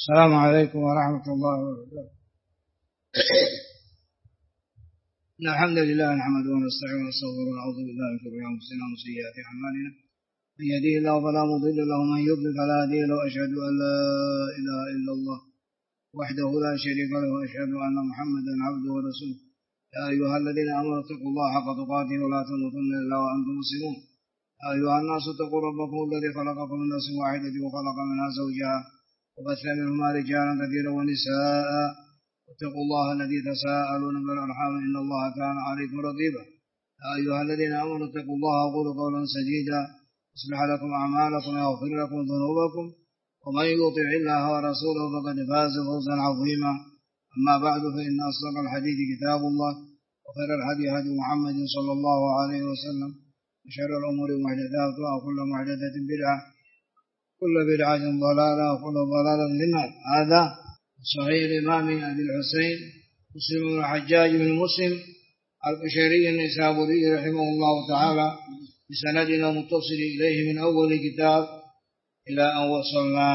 السلام عليكم ورحمة الله وبركاته. الحمد لله نحمده ونستعينه ونستغفره ونعوذ بالله من شرور أنفسنا ومن سيئات أعمالنا، من يهده الله فلا مضل له ومن يضلل فلا هادي له، وأشهد أن لا إله إلا الله وحده لا شريك له، وأشهد أن محمدا عبده ورسوله. يا أيها الذين آمنوا اتقوا الله حق تقاته ولا تموتن إلا وأنتم مسلمون. يا أيها الناس اتقوا ربكم الذي خلقكم من نفس واحدة وخلق منها زوجها وبث منهما رجالا كثيرا ونساء، واتقوا الله الذي تساءلون به والأرحام إن الله كان عليكم رقيبا. يا أيها الذين آمنوا اتقوا الله وقولوا قولا سديدا يصلح لكم أعمالكم ويغفر لكم ذنوبكم، ومن يطع الله ورسوله فقد فاز فوزا عظيما. أما بعد، فإن أصدق الحديث كتاب الله، وخير الهدي هدي محمد صلى الله عليه وسلم، وشر الأمور محدثاتها وكل محدثة بدعة، كل بدعة ضلالة وكل ضلالة في النار. هذا صحيح الإمام أبي الحسين مسلم بن الحجاج بن مسلم القشيري النيسابوري رحمه الله تعالى، بسندنا متصل إليه من أول كتاب إلى أن وصلنا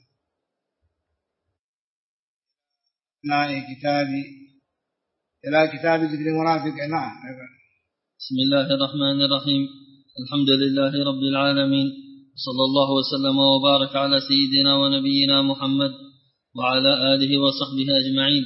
إلى كتاب ذكر المنافق. نعم. بسم الله الرحمن الرحيم. الحمد لله رب العالمين، صلى الله وسلم وبارك على سيدنا ونبينا محمد وعلى آله وصحبه أجمعين.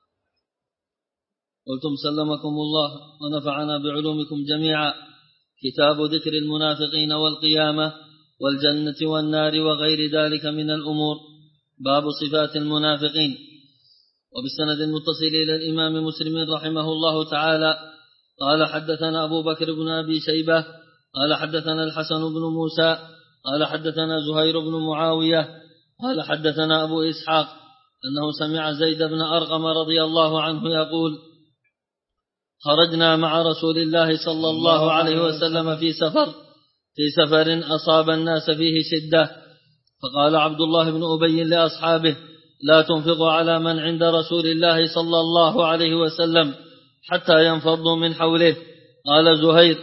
قلتم سلمكم الله ونفعنا بعلومكم جميعا. كتاب ذكر المنافقين والقيامة والجنة والنار وغير ذلك من الأمور. باب صفات المنافقين. وبالسند المتصل إلى الإمام مسلم رحمه الله تعالى قال حدثنا أبو بكر بن أبي شيبة قال حدثنا الحسن بن موسى قال حدثنا زهير بن معاوية قال حدثنا أبو إسحاق أنه سمع زيد بن أرقم رضي الله عنه يقول: خرجنا مع رسول الله صلى الله عليه وسلم في سفر أصاب الناس فيه شدة، فقال عبد الله بن أبي لأصحابه: لا تنفقوا على من عند رسول الله صلى الله عليه وسلم حتى ينفضوا من حوله. قال زهير: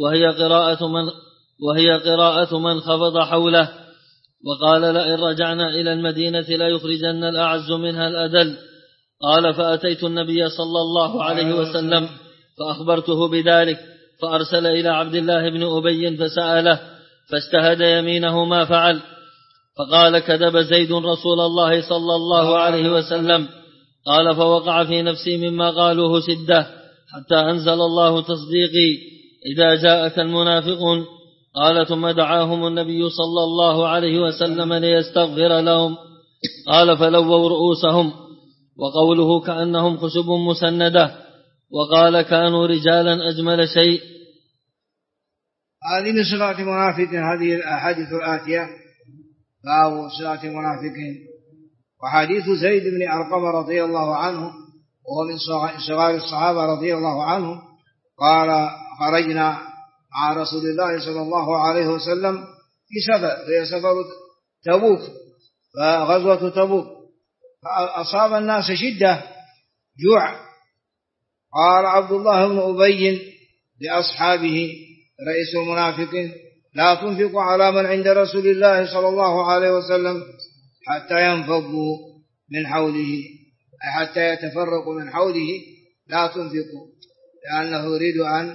وهي قراءة من خفض حوله. وقال: لئن رجعنا إلى المدينة ليخرجن الأعز منها الأذل. قال: فأتيت النبي صلى الله عليه وسلم فأخبرته بذلك، فأرسل إلى عبد الله بن أبي فسأله، فاجتهد يمينه ما فعل. فقال: كذب زيد رسول الله صلى الله عليه وسلم. قال: فوقع في نفسي مما قالوه شدة، حتى أنزل الله تصديقي: إذا جاءك المنافقون. قال: ثم دعاهم النبي صلى الله عليه وسلم ليستغفر لهم. قال: فلووا رؤوسهم. وقوله كأنهم خشب مسندة. وقال: كانوا رجالا أجمل شيء. هذه من صفات المنافقين، هذه الأحاديث الآتية باب صفات المنافقين. وحديث زيد بن أرقم رضي الله عنه وهو من صغار الصحابة رضي الله عنه قال: خرجنا مع رسول الله صلى الله عليه وسلم في سفر، هي سفر تبوك، فغزوة تبوك، فأصاب الناس شدة جوع. قال عبد الله بن أبي لأصحابه رئيس المنافقين: لا تنفقوا على من عند رسول الله صلى الله عليه وسلم حتى ينفضوا من حوله، أي حتى يتفرقوا من حوله، لا تنفقوا، لأنه يريد أن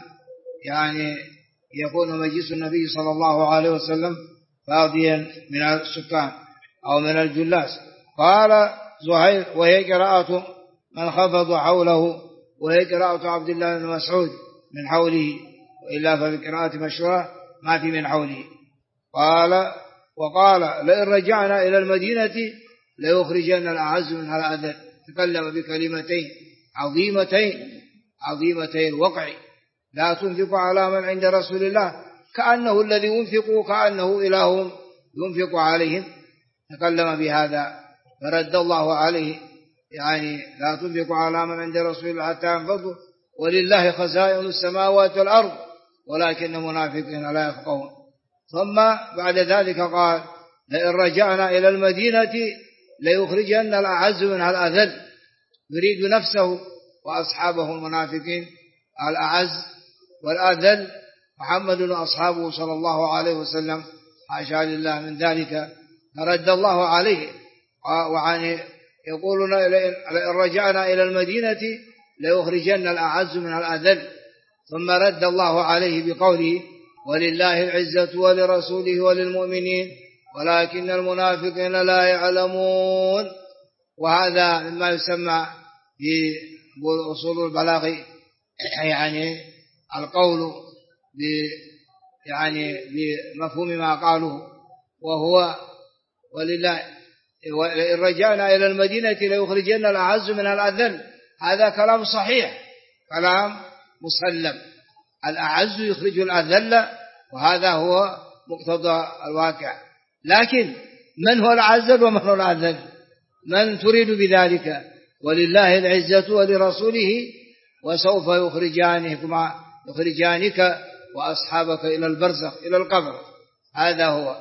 يكون مجلس النبي صلى الله عليه وسلم فاضيا من السكان أو من الجلاس. قال زهير: وهي قراءة من خفض حوله، وهي قراءة عبد الله بن مسعود من حوله، وإلا ففي قراءة مشروع ما في من حوله. وقال: لئن رجعنا إلى المدينة ليخرجن الأعز منها الأذل. تكلم بكلمتين عظيمتين الوقع: لا تنفق على من عند رسول الله، كأنه الذي ينفق كأنه إله ينفق عليهم. تكلم بهذا فرد الله عليه، لا تنفق على من عند رسول الله حتى ينفضوا، ولله خزائن السماوات والأرض ولكن المنافقين لا يفقهون. ثم بعد ذلك قال: لئن رجعنا إلى المدينة ليخرجن الأعز منها الأذل. يريد نفسه وأصحابه المنافقين الأعز والأذل، محمد وأصحابه صلى الله عليه وسلم، حاشا لله من ذلك. فرد الله عليه وعن يقولون إن رجعنا إلى المدينة ليخرجن الأعز من الأذل، ثم رد الله عليه بقوله ولله العزة ولرسوله وللمؤمنين ولكن المنافقين لا يعلمون. وهذا مما يسمى بأصول البلاغ، يعني القول يعني بمفهوم ما قالوا، وهو ولله إن رجعنا إلى المدينة ليخرجن الأعز من الأذل. هذا كلام صحيح، كلام مسلم، الأعز يخرج الأذل، وهذا هو مقتضى الواقع. لكن من هو الأعز ومن هو الأذل؟ من تريد بذلك؟ ولله العزة ولرسوله وسوف يخرجانك وأصحابك إلى البرزخ إلى القبر. هذا هو،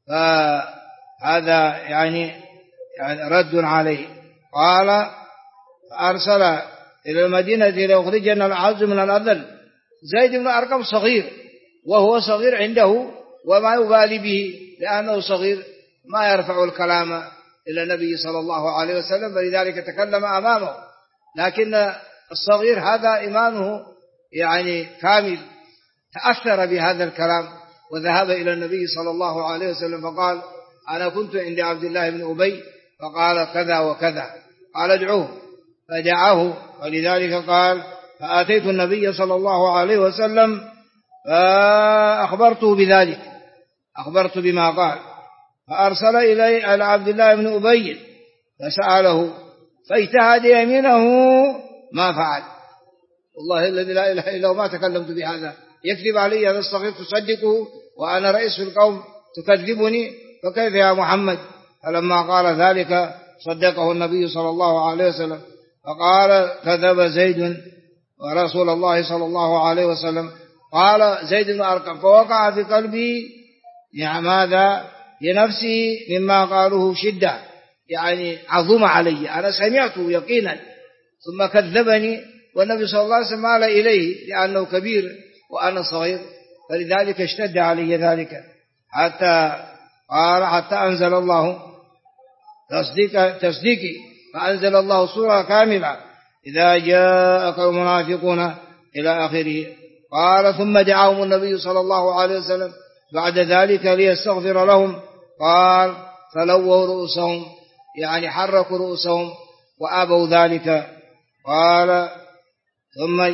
فهذا يعني رد عليه. قال أرسل إلى المدينة ليخرجن الأعز من الأذل. زيد بن أرقم صغير، وهو صغير عنده وما يبالي به لأنه صغير، ما يرفع الكلام إلى النبي صلى الله عليه وسلم، فلذلك تكلم أمامه. لكن الصغير هذا إيمانه يعني كامل، تأثر بهذا الكلام وذهب إلى النبي صلى الله عليه وسلم فقال أنا كنت عند عبد الله بن أبي فقال كذا وكذا، قال ادعوه، فدعاه. ولذلك قال فآتيت النبي صلى الله عليه وسلم فأخبرته بذلك، أخبرت بما قال، فأرسل إلي على عبد الله بن أبي فسأله فاجتهد يمينه ما فعل. والله الذي لا إله إلا هو ما تكلمت بهذا، يكذب علي هذا الصغير تصدقه وأنا رئيس القوم تكذبني، فكيف يا محمد؟ فلما قال ذلك صدقه النبي صلى الله عليه وسلم، فقال كذب زيد ورسول الله صلى الله عليه وسلم. قال زيد بن أرقم فوقع في قلبي يعني ماذا لنفسه مما قالوه شدة، يعني عظم علي، أنا سمعته يقينا ثم كذبني، والنبي صلى الله عليه وسلم مال إليه لأنه كبير وأنا صغير، فلذلك اشتد علي ذلك حتى أنزل الله تصديقي، فأنزل الله سورة كاملة إذا جاءك المنافقون إلى آخره. قال ثم دعاهم النبي صلى الله عليه وسلم بعد ذلك ليستغفر لهم، قال فلووا رؤوسهم يعني حركوا رؤوسهم وأبوا ذلك. قال ثم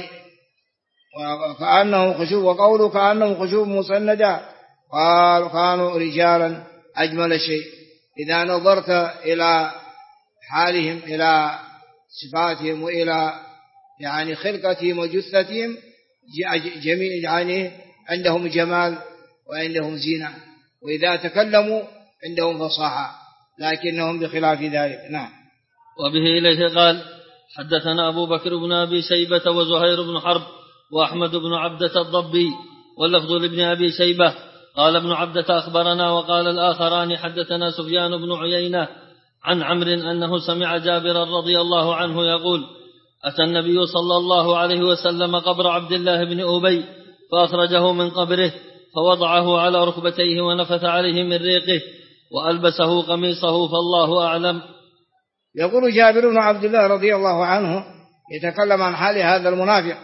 كأنه خشوب، وقوله كأنه خشوب مسندة، قال كانوا رجالا أجمل شيء. إذا نظرت إلى حالهم إلى صفاتهم وإلى يعني خلقتهم وجثتهم جميل، يعني عندهم جمال وعندهم زينة، وإذا تكلموا عندهم فصاحة، لكنهم بخلاف ذلك. نعم. وبه إليه قال حدثنا أبو بكر بن أبي شيبة وزهير بن حرب وأحمد بن عبدة الضبي، واللفظ لابن أبي شيبة قال ابن عبدة أخبرنا، وقال الآخران حدثنا سفيان بن عيينة عن عمرو أنه سمع جابرا رضي الله عنه يقول أتى النبي صلى الله عليه وسلم قبر عبد الله بن أبي فأخرجه من قبره فوضعه على ركبتيه ونفث عليه من ريقه وألبسه قميصه، فالله أعلم. يقول جابر بن عبد الله رضي الله عنه يتكلم عن حال هذا المنافق.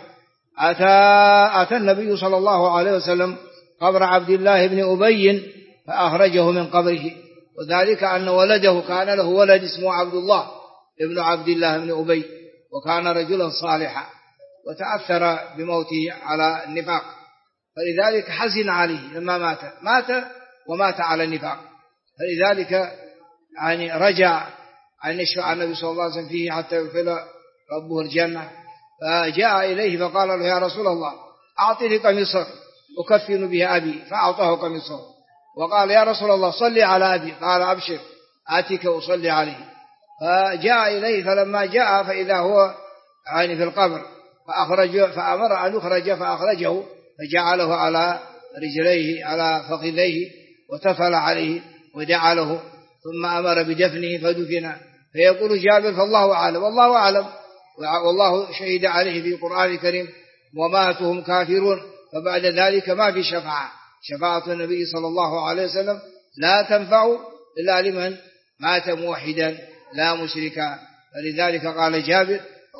أتى النبي صلى الله عليه وسلم قبر عبد الله بن أبي فأخرجه من قبره، وذلك أن ولده كان له ولد اسمه عبد الله ابن عبد الله بن أبي، وكان رجلا صالحا وتأثر بموته على النفاق، فلذلك حزن عليه لما مات ومات على النفاق، فلذلك يعني رجع أن يشفع النبي صلى الله عليه وسلم فيه حتى يدخل ربه الجنة. فجاء إليه فقال له يا رسول الله أعطني قميصك أكفن به أبي، فأعطاه قميصه، وقال يا رسول الله صلي على أبي، قال أبشر آتيك أصلي عليه. فجاء إليه، فلما جاء فإذا هو يعني في القبر، فأمر أن يخرج فأخرجه، فجعله على رجليه على فخذيه وتفل عليه ودعا له، ثم أمر بدفنه فدفن. فيقول جابر فالله أعلم، والله أعلم، والله شهد عليه في القرآن الكريم وماتهم كافرون. فبعد ذلك ما في شفاعة النبي صلى الله عليه وسلم لا تنفع إلا لمن مات موحدا لا مشركا. فلذلك قال جابر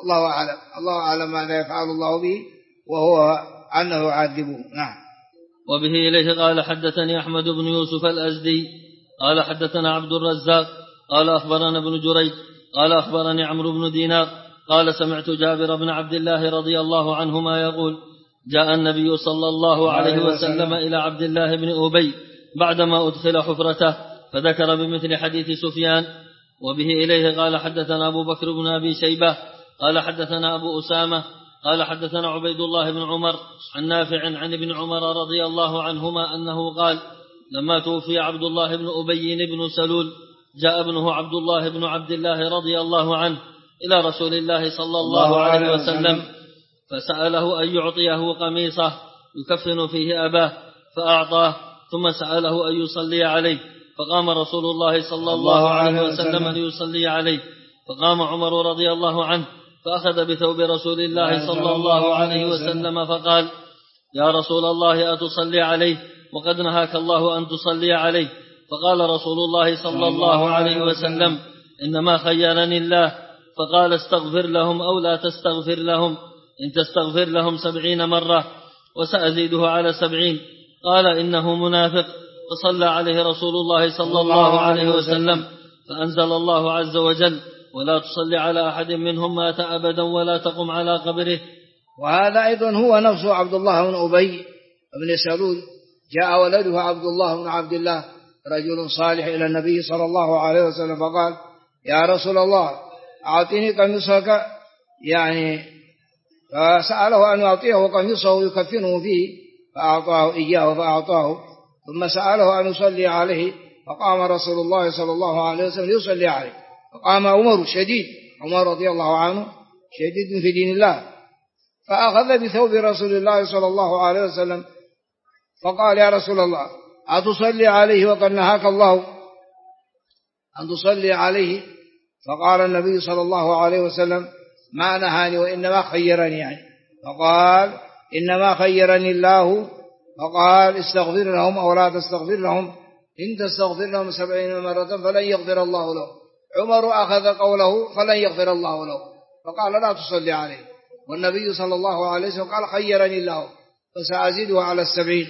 الله أعلم ماذا يفعل الله به وهو عنه يعذبه. نعم. وبه إليه قال حدثني أحمد بن يوسف الأزدي قال حدثنا عبد الرزاق قال أخبرنا ابن جريج قال أخبرني عمرو بن دينار قال سمعت جابر بن عبد الله رضي الله عنهما يقول جاء النبي صلى الله عليه وسلم إلى عبد الله بن أبي بعدما أدخل حفرته فذكر بمثل حديث سفيان. وبه إليه قال حدثنا أبو بكر بن أبي شيبة قال حدثنا أبو أسامة قال حدثنا عبيد الله بن عمر عن نافع عن ابن عمر رضي الله عنهما أنه قال لما توفي عبد الله بن أبي بن سلول جاء ابنه عبد الله بن عبد الله رضي الله عنه إلى رسول الله صلى الله عليه وسلم فسأله أن يعطيه قميصه يكفن فيه أباه فأعطاه، ثم سأله أن يصلي عليه فقام رسول الله صلى الله عليه وسلم ليصلي عليه، فقام عمر رضي الله عنه فأخذ بثوب رسول الله صلى الله عليه وسلم فقال يا رسول الله أتصلي عليه وقد نهاك الله أن تصلي عليه؟ فقال رسول الله صلى الله عليه وسلم إنما خيرني الله، فقال استغفر لهم أو لا تستغفر لهم، إن تستغفر لهم 70 مرة وسأزيده على 70. قال إنه منافق، فصلى عليه رسول الله صلى الله عليه وسلم فأنزل الله عز وجل ولا تصلي على أحد منهم مات أبدا ولا تقم على قبره. وهذا أيضا هو نفس عبد الله بن أبي بن سلول. جاء ولده عبد الله بن عبد الله رجل صالح إلى النبي صلى الله عليه وسلم فقال يا رسول الله أعطيني قميصك، يعني فسأله أن يعطيه قميصه يكفنه فيه فأعطاه إياه فأعطاه، ثم سأله أن يصلي عليه فقام رسول الله صلى الله عليه وسلم يصلي عليه، فقام عمر شديد، عمر رضي الله عنه شديد في دين الله، فأخذ بثوب رسول الله صلى الله عليه وسلم فقال يا رسول الله أتصلي عليه وقد نهاك الله أن تصلي عليه؟ فقال النبي صلى الله عليه وسلم ما نهاني وإنما خيرني، يعني فقال إنما خيرني الله، فقال استغفر لهم أو لا تستغفر لهم، إن تستغفر لهم 70 مرة فلن يغفر الله له. عمر أخذ قوله فلن يغفر الله له فقال لا تصلي عليه، والنبي صلى الله عليه وسلم قال خيرني الله فسأزيده على 70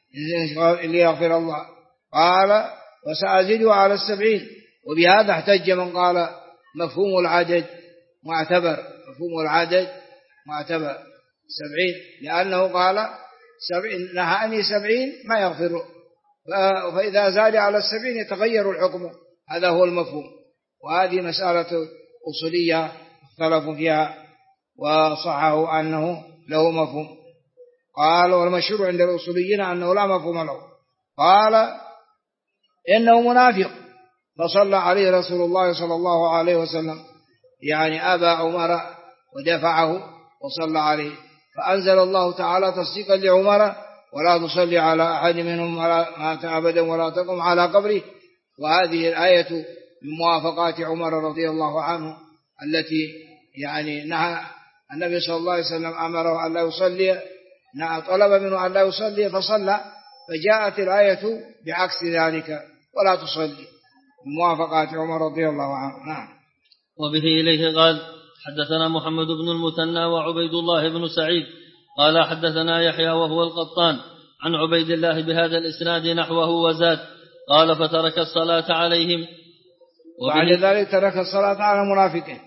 ليغفر الله، قال وسأزيده على 70. وبهذا احتج من قال مفهوم العدد معتبر، مفهوم العدد معتبر 70، لأنه قال 70 نهاني 70 ما يغفر، فإذا زاد على 70 يتغير الحكم، هذا هو المفهوم. وهذه مسألة أصولية اختلفوا فيها وصححوا أنه له مفهوم. قال والمشهور عند الأصوليين أنه لا مفهوم له. قال إنه منافق، فصلى عليه رسول الله صلى الله عليه وسلم، يعني أبى عمر ودفعه وصلى عليه، فأنزل الله تعالى تصديقا لعمر ولا تصلي على أحد منهم مات أبدا ولا تقم على قبره. وهذه الآية من موافقات عمر رضي الله عنه التي يعني نهى النبي صلى الله عليه وسلم أمره أن لا يصلي، طلب منه أن لا يصلي فصلى، فجاءت الآية بعكس ذلك ولا تصلي، من موافقات عمر رضي الله عنه. نعم. وبه إليه قال حدثنا محمد بن المثنى وعبيد الله بن سعيد قال حدثنا يحيى وهو القطان عن عبيد الله بهذا الإسناد نحوه وزاد قال فترك الصلاة عليهم. وبعد ذلك ترك الصلاة على المنافقين.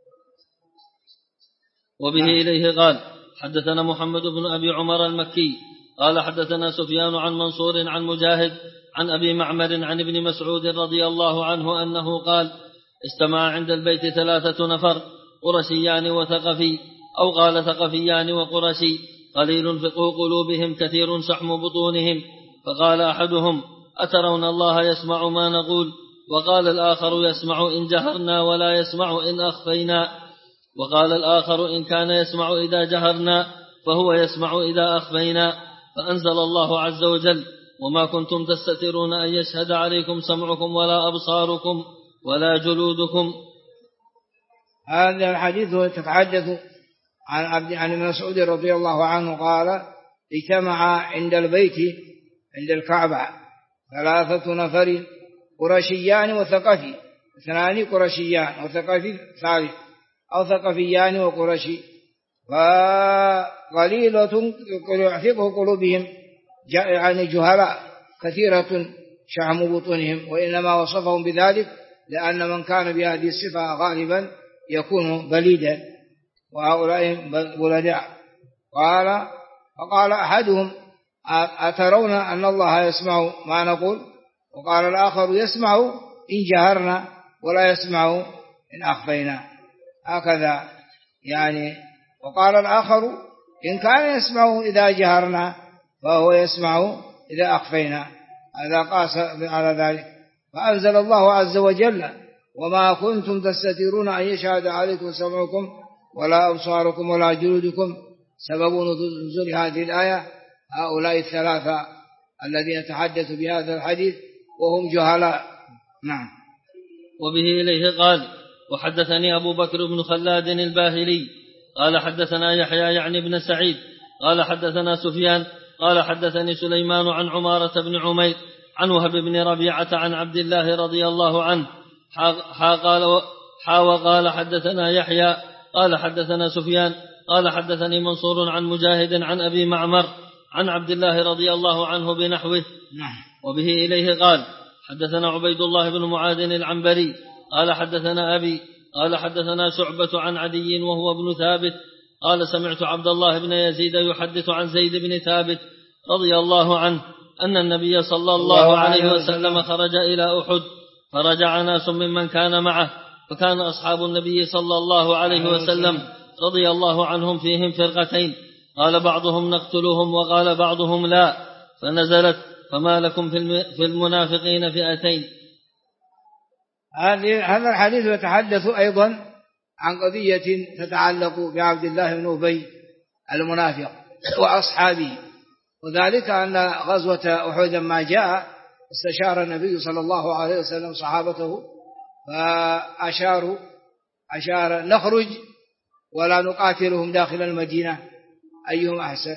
وبه إليه قال حدثنا محمد بن أبي عمر المكي قال حدثنا سفيان عن منصور عن مجاهد عن أبي معمر عن ابن مسعود رضي الله عنه أنه قال استمع عند البيت 3 نفر قرشيان وثقفي، أو قال ثقفيان وقرشي، قليل فقه قلوبهم كثير شحم بطونهم، فقال أحدهم أترون الله يسمع ما نقول؟ وقال الآخر يسمع إن جهرنا ولا يسمع إن أخفينا، وقال الآخر إن كان يسمع إذا جهرنا فهو يسمع إذا أخفينا. فأنزل الله عز وجل وما كنتم تستترون أن يشهد عليكم سمعكم ولا أبصاركم ولا جلودكم. هذا الحديث تتحدث عن ابن مسعود رضي الله عنه قال اجتمع عند البيت عند الكعبة 3 نفر قرشيان وثقفي، اثنان قرشيان وثقفي ثالث أو ثقفيان وقرشي، فقليلة فقه قلوبهم يعني جهلاء، كثيرة شحم بطونهم، وإنما وصفهم بذلك لأن من كان بهذه الصفة غالبا يكون بليدا وهؤلاء بلداء. فقال أحدهم أترون أن الله يسمع ما نقول؟ وقال الآخر يسمع إن جهرنا ولا يسمع إن أخفينا، هكذا يعني. وقال الآخر إن كان يسمع إذا جهرنا فهو يسمع إذا أخفينا، هذا قاس على ذلك. فأنزل الله عز وجل وما كنتم تستترون أن يشهد عليكم سمعكم ولا أبصاركم ولا جلودكم. سبب نزول هذه الآية هؤلاء الثلاثة الذين يتحدثوا بهذا الحديث وهم جهلاء. نعم. وبه إليه قال وحدثني أبو بكر بن خلاد الباهلي قال حدثنا يحيى يعني بن سعيد قال حدثنا سفيان قال حدثني سليمان عن عمارة بن عمير عن وهب بن ربيعة عن عبد الله رضي الله عنه وقال حدثنا يحيى قال حدثنا سفيان قال حدثني منصور عن مجاهد عن أبي معمر عن عبد الله رضي الله عنه بنحوه. وبه إليه قال حدثنا عبيد الله بن معاذ العنبري قال حدثنا أبي قال حدثنا شعبة عن عدي وهو ابن ثابت قال سمعت عبد الله بن يزيد يحدث عن زيد بن ثابت رضي الله عنه أن النبي صلى الله عليه وسلم خرج إلى أحد فرجع ناس ممن كان معه، فكان أصحاب النبي صلى الله عليه وسلم رضي الله عنهم فيهم فرقتين، قال بعضهم نقتلهم وقال بعضهم لا، فنزلت فما لكم في المنافقين فئتين. هذا الحديث يتحدث أيضا عن قضية تتعلق بعبد الله بن أبي المنافق وأصحابه، وذلك أن غزوة أحد ما جاء استشار النبي صلى الله عليه وسلم صحابته فأشار نخرج ولا نقاتلهم داخل المدينة أيهم أحسن،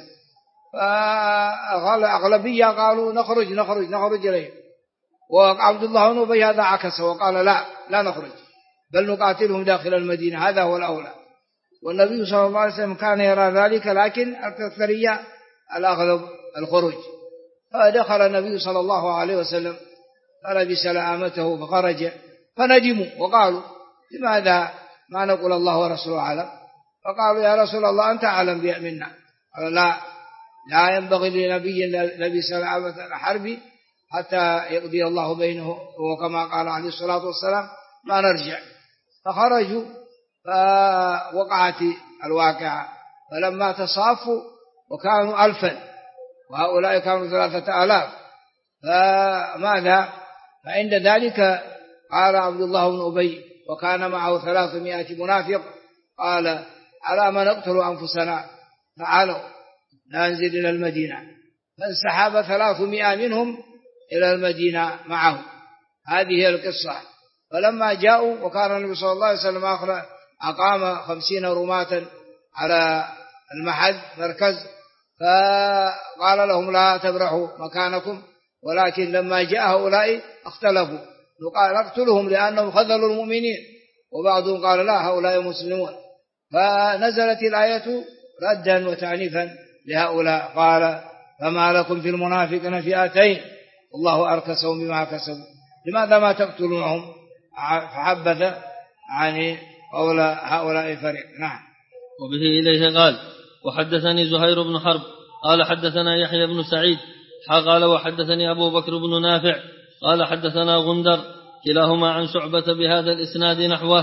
فأغلبية قالوا نخرج إليهم، وعبد الله بن أبي هذا عكس وقال لا نخرج بل نقاتلهم داخل المدينة، هذا هو الأولى. والنبي صلى الله عليه وسلم كان يرى ذلك، لكن الأكثرية الأغلب الخروج. فدخل النبي صلى الله عليه وسلم فلبس لآمته فخرج، فندموا وقالوا لماذا ما نقول الله ورسوله أعلم؟ فقالوا يا رسول الله أنت أعلم منا. قال لا ينبغي لنبي لبس لآمة الحرب حتى يقضي الله بينه، وكما قال عليه الصلاة والسلام ما نرجع. فخرجوا فوقعت الواقعة، فلما تصافوا وكانوا 1000 وهؤلاء كانوا 3000، فماذا؟ فعند ذلك قال عبد الله بن أبي وكان معه 300 منافق قال على ما نقتل أنفسنا، تعالوا ننزل إلى المدينة. فانسحب 300 منهم إلى المدينة معه. هذه هي القصة. فلما جاءوا وكان النبي صلى الله عليه وسلم أقام 50 رماة على المحل مركز، فقال لهم لا تبرحوا مكانكم، ولكن لما جاء هؤلاء اختلفوا، نقتلهم لأنهم خذلوا المؤمنين، وبعضهم قال لا هؤلاء مسلمون. فنزلت الآية ردا وتعنيفا لهؤلاء، قال فما لكم في المنافقين فئتين الله أركسهم بما كسبوا لماذا ما تقتلونهم؟ فحبذ عن قول هؤلاء فريق. نعم. وبه إليه قال وحدثني زهير بن حرب قال حدثنا يحيى بن سعيد قال وحدثني أبو بكر بن نافع قال حدثنا غندر كلاهما عن شعبة بهذا الإسناد نحوه.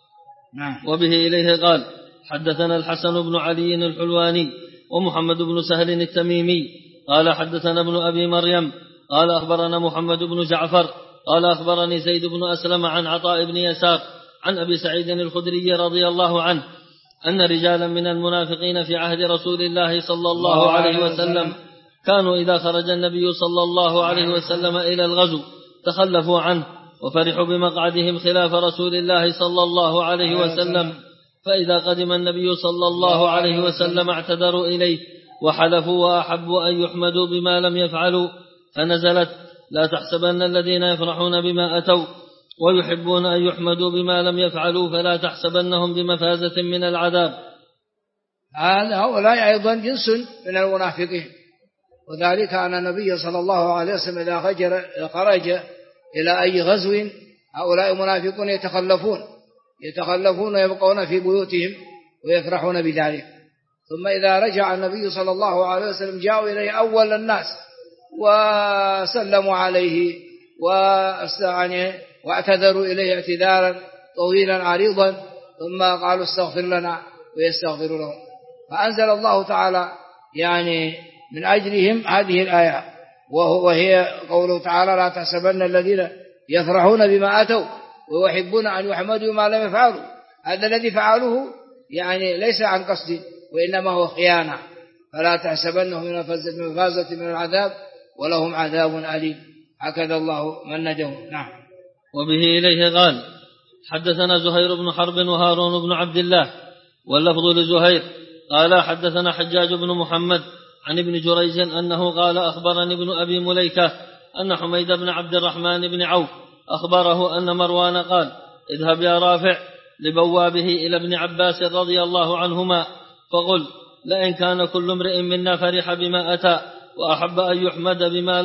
وبه إليه قال حدثنا الحسن بن علي الحلواني ومحمد بن سهل التميمي قال حدثنا ابن أبي مريم قال أخبرنا محمد بن جعفر قال أخبرني زيد بن أسلم عن عطاء بن يسار عن أبي سعيد الخدري رضي الله عنه أن رجالا من المنافقين في عهد رسول الله صلى الله عليه وسلم كانوا إذا خرج النبي صلى الله عليه وسلم إلى الغزو تخلفوا عنه وفرحوا بمقعدهم خلاف رسول الله صلى الله عليه وسلم، فإذا قدم النبي صلى الله عليه وسلم اعتذروا إليه وحلفوا وأحبوا أن يحمدوا بما لم يفعلوا، فنزلت لا تحسبن الذين يفرحون بما أتوا ويحبون أن يحمدوا بما لم يفعلوا فلا تحسبنهم بمفازة من العذاب. هؤلاء أيضا جنس من المنافقين، وذلك أن النبي صلى الله عليه وسلم إذا خرج إلى أي غزو هؤلاء منافقون يتخلفون ويبقون في بيوتهم ويفرحون بذلك. ثم إذا رجع النبي صلى الله عليه وسلم جاءوا إليه أول الناس وسلموا عليه واعتذروا إليه اعتذارا طويلا عريضا، ثم قالوا استغفر لنا ويستغفر لهم، فأنزل الله تعالى يعني من أجلهم هذه الآية، وهي قوله تعالى لا تحسبن الذين يفرحون بما أتوا ويحبون أن يحمدوا ما لم يفعلوا. هذا الذي فعلوه يعني ليس عن قصد وإنما هو خيانة، فلا تحسبنهم من مفازة من العذاب ولهم عذاب أليم. هكذا الله منجهم. نعم. وبه إليه قال حدثنا زهير بن حرب وهارون بن عبد الله، واللفظ لزهير قال حدثنا حجاج بن محمد عن ابن جريج أنه قال أخبرني ابن أبي مليكة أن حميد بن عبد الرحمن بن عوف أخبره أن مروان قال اذهب يا رافع لبوابه إلى ابن عباس رضي الله عنهما فقل لئن كان كل امرئ منا فرح بما أتى وأحب أن يحمد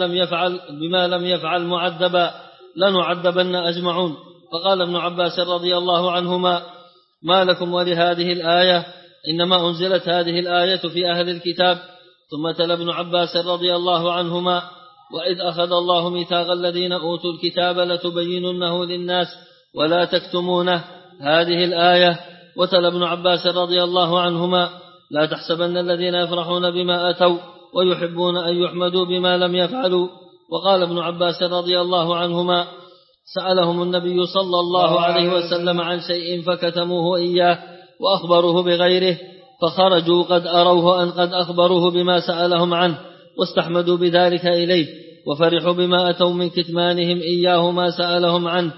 بما لم يفعل معذبا لنعذبن أجمعون. فقال ابن عباس رضي الله عنهما ما لكم ولهذه الآية إنما أنزلت هذه الآية في أهل الكتاب. ثم تلا ابن عباس رضي الله عنهما وإذ أخذ الله ميثاق الذين أوتوا الكتاب لتبيننه للناس ولا تكتمونه هذه الآية. وتلا ابن عباس رضي الله عنهما لا تحسبن الذين يفرحون بما أتوا ويحبون أن يحمدوا بما لم يفعلوا. وقال ابن عباس رضي الله عنهما سألهم النبي صلى الله عليه وسلم عن شيء فكتموه إياه وأخبروه بغيره فخرجوا قد أروه أن قد أخبروه بما سألهم عنه واستحمدوا بذلك إليه وفرحوا بما أتوا من كتمانهم إياه ما سألهم عنه.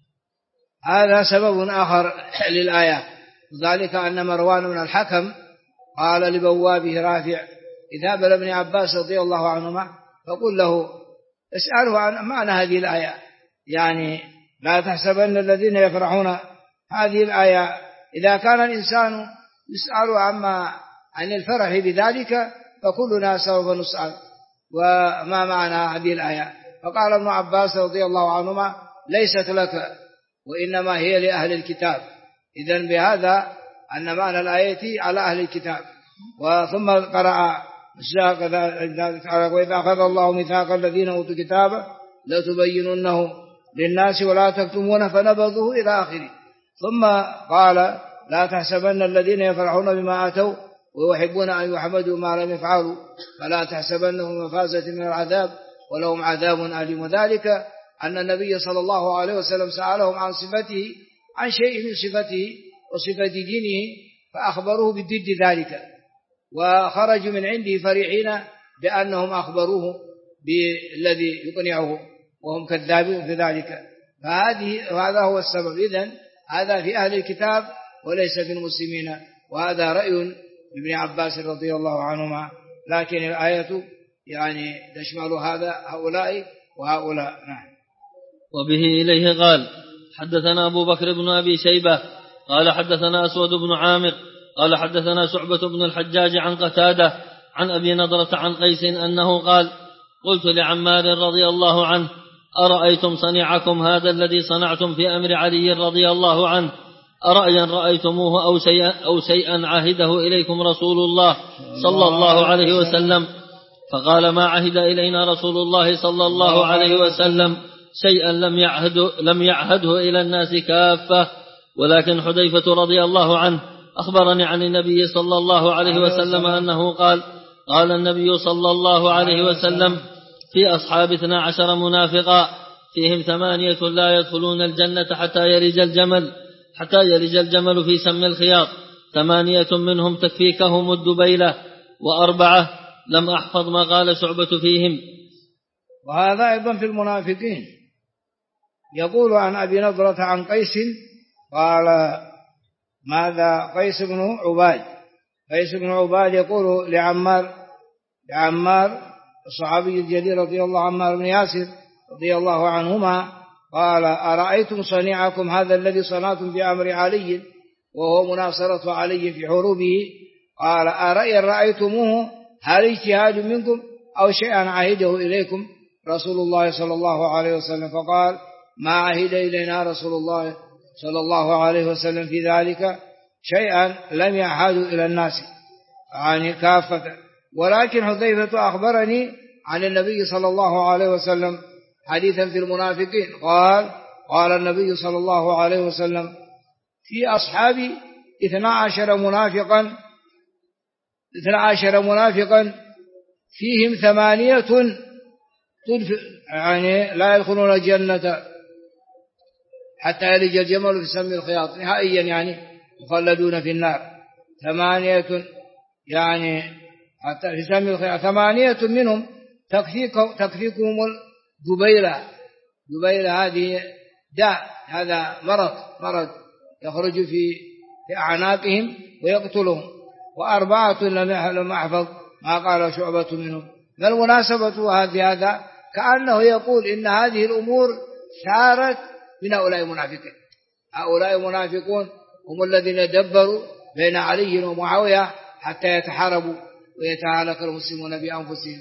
هذا سبب آخر للآيات، ذلك أن مروان بن الحكم قال لبوابه رافع اذهب إلى ابن عباس رضي الله عنهما فقل له اسأله عن معنى هذه الآية، يعني لا تحسبن الذين يفرحون هذه الآية. إذا كان الإنسان يسأل عن الفرح بذلك فكلنا سوف نسأل وما معنى هذه الآية. فقال ابن عباس رضي الله عنهما ليست لك وإنما هي لأهل الكتاب. إذن بهذا أن معنى الآية على أهل الكتاب. وثم قرأ وإذا أخذ الله ميثاق الذين أوتوا الكتاب لتبيننه للناس ولا تكتمونه فنبذوه إلى آخره. ثم قال لا تحسبن الذين يفرحون بما أتوا ويحبون أن يحمدوا ما لم يفعلوا فلا تحسبنهم مفازة من العذاب ولهم عذاب أليم. وذلك أن النبي صلى الله عليه وسلم سألهم عن صفته عن شيء من صفته وصفة دينه فأخبروه بالضد ذلك، وخرجوا من عنده فرحين بأنهم أخبروه بالذي يقنعه وهم كذابون في ذلك. فهذا هو السبب. إذن هذا في أهل الكتاب وليس في المسلمين، وهذا رأي ابن عباس رضي الله عنهما، لكن الآية يعني تشمل هؤلاء وهؤلاء. نعم. وبه إليه قال حدثنا أبو بكر بن أبي شيبة قال حدثنا أسود بن عامر قال حدثنا شعبة بن الحجاج عن قتادة عن أبي نضرة عن قيس أنه قال قلت لعمار رضي الله عنه أرأيتم صنيعكم هذا الذي صنعتم في أمر علي رضي الله عنه أرأيا رأيتموه أو شيئا عهده إليكم رسول الله صلى الله عليه وسلم؟ فقال ما عهد إلينا رسول الله صلى الله عليه وسلم شيئا لم يعهده إلى الناس كافة، ولكن حذيفة رضي الله عنه أخبرني عن النبي صلى الله عليه وسلم أنه قال النبي صلى الله عليه وسلم في أصحاب 12 منافقا فيهم 8 لا يدخلون الجنة حتى يلج الجمل في سم الخياط، 8 منهم تكفيكهم الدبيلة، و4 لم أحفظ ما قال شعبة فيهم. وهذا أيضا في المنافقين. يقول عن أبي نضرة عن قيس قال ماذا قيس بن عباد يقول لعمار الصحابي الجليل رضي الله عنه بن ياسر رضي الله عنهما قال أرأيتم صنيعكم هذا الذي صنعتم بأمر علي وهو مناصرة علي في حروبه؟ قال رأيتموه هل اجتهاد منكم أو شيئا عهده إليكم رسول الله صلى الله عليه وسلم؟ فقال ما عهد إلينا رسول الله صلى الله عليه وسلم في ذلك شيئا لم يعهدوا إلى الناس يعني كافة، ولكن حذيفة أخبرني عن النبي صلى الله عليه وسلم حديثا في المنافقين قال النبي صلى الله عليه وسلم في أصحابي 12 منافقا فيهم 8 يعني لا يدخلون الجنة حتى يلج الجمل في سم الخياط نهائيا، يعني مخلدون في النار. 8 يعني حتى في سم الخياط، 8 منهم تكفيكهم الجبيلة هذه داء، هذا مرض يخرج في أعناقهم ويقتلهم. 4 لم أحفظ ما قال شعبة منهم. ما المناسبة هذا؟ كأنه يقول إن هذه الأمور ثارت من هؤلاء المنافقين. هؤلاء المنافقون هم الذين دبروا بين علي ومعاوية حتى يتحاربوا ويتهالك المسلمون بأنفسهم.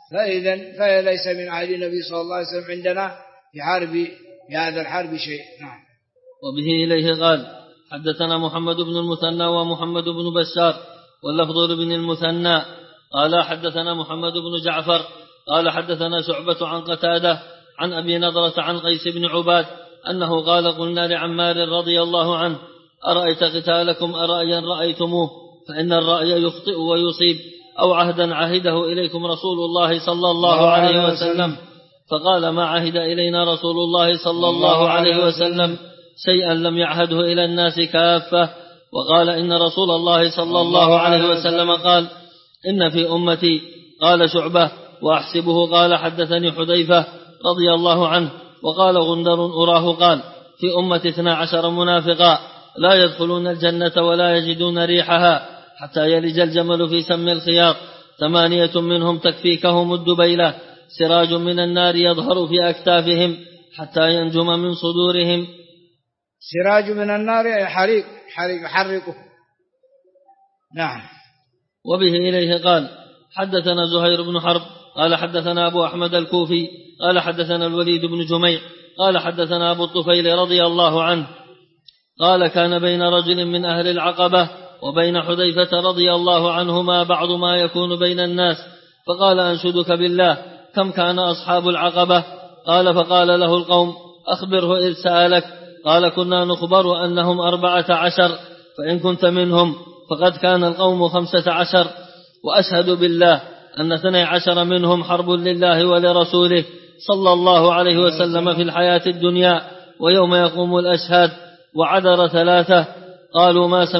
فليس من عهد النبي صلى الله عليه وسلم عندنا في هذا الحرب شيء. نعم. وبه إليه قال حدثنا محمد بن المثنى ومحمد بن بشار واللفظ لابن المثنى قال حدثنا محمد بن جعفر قال حدثنا شعبة عن قتادة عن أبي نضرة عن قيس بن عباد أنه قال قلنا لعمار رضي الله عنه أرأيت قتالكم أرأيا رأيتموه فإن الرأي يخطئ ويصيب أو عهدا عهده إليكم رسول الله صلى الله عليه وسلم؟ فقال ما عهد إلينا رسول الله صلى الله عليه وسلم شيئا لم يعهده إلى الناس كافة. وقال إن رسول الله صلى الله عليه وسلم قال إن في أمتي. قال شعبة وأحسبه قال حدثني حذيفة رضي الله عنه. وقال غندر أراه قال في أمة 12 منافقا لا يدخلون الجنة ولا يجدون ريحها حتى يلج الجمل في سم الخياط 8 منهم تكفيكهم الدبيلة سراج من النار يظهر في أكتافهم حتى ينجم من صدورهم. سراج من النار حريق يحرقه. نعم. وبه إليه قال حدثنا زهير بن حرب قال حدثنا أبو أحمد الكوفي قال حدثنا الوليد بن جميع قال حدثنا أبو الطفيل رضي الله عنه قال كان بين رجل من أهل العقبة وبين حذيفة رضي الله عنهما بعض ما يكون بين الناس، فقال أنشدك بالله كم كان أصحاب العقبة؟ قال فقال له القوم أخبره إذ سألك. قال كنا نخبر أنهم 14 فإن كنت منهم فقد كان القوم 15 وأشهد بالله أن 12 منهم حرب لله ولرسوله صلى الله عليه وسلم في الحياة الدنيا ويوم يقوم الأشهاد. وعذر 3 قالوا ما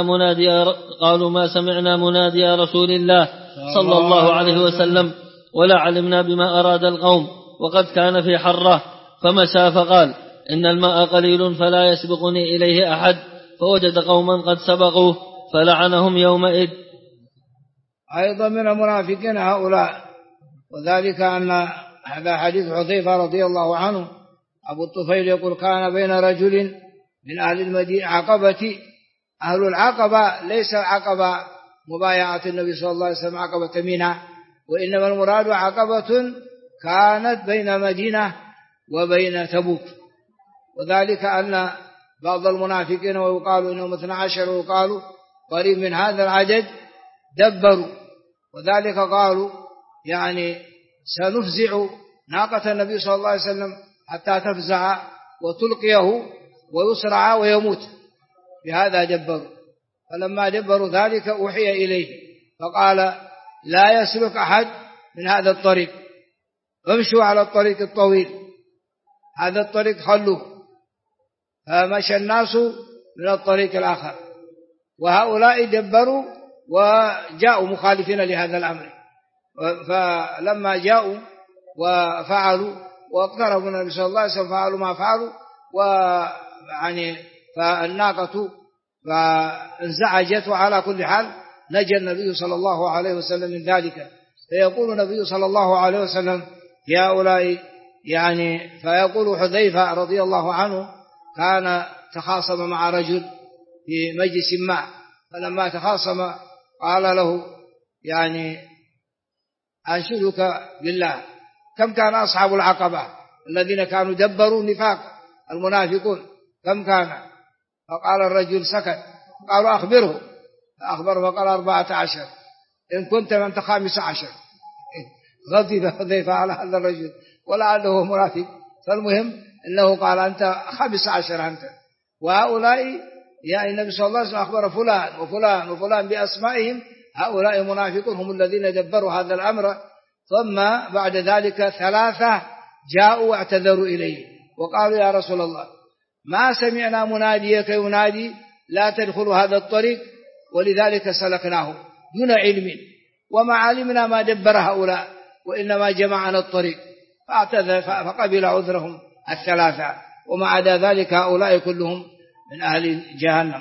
سمعنا منادي رسول الله صلى الله عليه وسلم ولا علمنا بما أراد القوم وقد كان في حره فمشى فقال إن الماء قليل فلا يسبقني إليه أحد فوجد قوما قد سبقوه فلعنهم يومئذ. أيضا من المنافقين هؤلاء، وذلك أن هذا حديث حذيفة رضي الله عنه. أبو الطفيل يقول كان بين رجل من أهل المدينة عقبة. أهل العقبة ليس عقبة مبايعة النبي صلى الله عليه وسلم عقبة منى، وإنما المراد عقبة كانت بين مدينة وبين تبوك. وذلك أن بعض المنافقين ويقالوا إنهم 12 ويقالوا قريب من هذا العدد دبروا، وذلك قالوا يعني سنفزع ناقة النبي صلى الله عليه وسلم حتى تفزع وتلقيه ويسرع ويموت، بهذا دبروا. فلما دبروا ذلك أوحي إليه فقال لا يسلك أحد من هذا الطريق، امشوا على الطريق الطويل، هذا الطريق خلوه. فمشى الناس من الطريق الآخر، وهؤلاء دبروا وجاءوا مخالفين لهذا الأمر. فلما جاءوا وفعلوا واقتربوا النبي صلى الله عليه وسلم فعلوا ما فعلوا، ويعني فالناقة فانزعجت، وعلى كل حال نجى النبي صلى الله عليه وسلم من ذلك. فيقول النبي صلى الله عليه وسلم يا هؤلاء يعني فيقول حذيفة رضي الله عنه كان تخاصم مع رجل في مجلس ما، فلما تخاصم قال له يعني أنشدك بالله كم كان أصحاب العقبة الذين كانوا دبروا نفاق المنافقون كم كان؟ فقال الرجل سكت، قالوا أخبره، فأخبره فقال 14 إن كنت أنت 15. غضب حذيفة على هذا الرجل ولعله منافق، فالمهم أنه قال أنت 15 أنت، وهؤلاء يعني النبي صلى الله عليه وسلم أخبر فلان وفلان وفلان بأسمائهم، هؤلاء منافقون هم الذين دبروا هذا الأمر. ثم بعد ذلك 3 جاءوا واعتذروا إليه وقالوا يا رسول الله ما سمعنا مناديك ينادي لا تدخلوا هذا الطريق ولذلك سلكناه دون علم وما علمنا ما دبر هؤلاء وإنما جمعنا الطريق، فاعتذر فقبل عذرهم 3، وما عدا ذلك هؤلاء كلهم من أهل جهنم.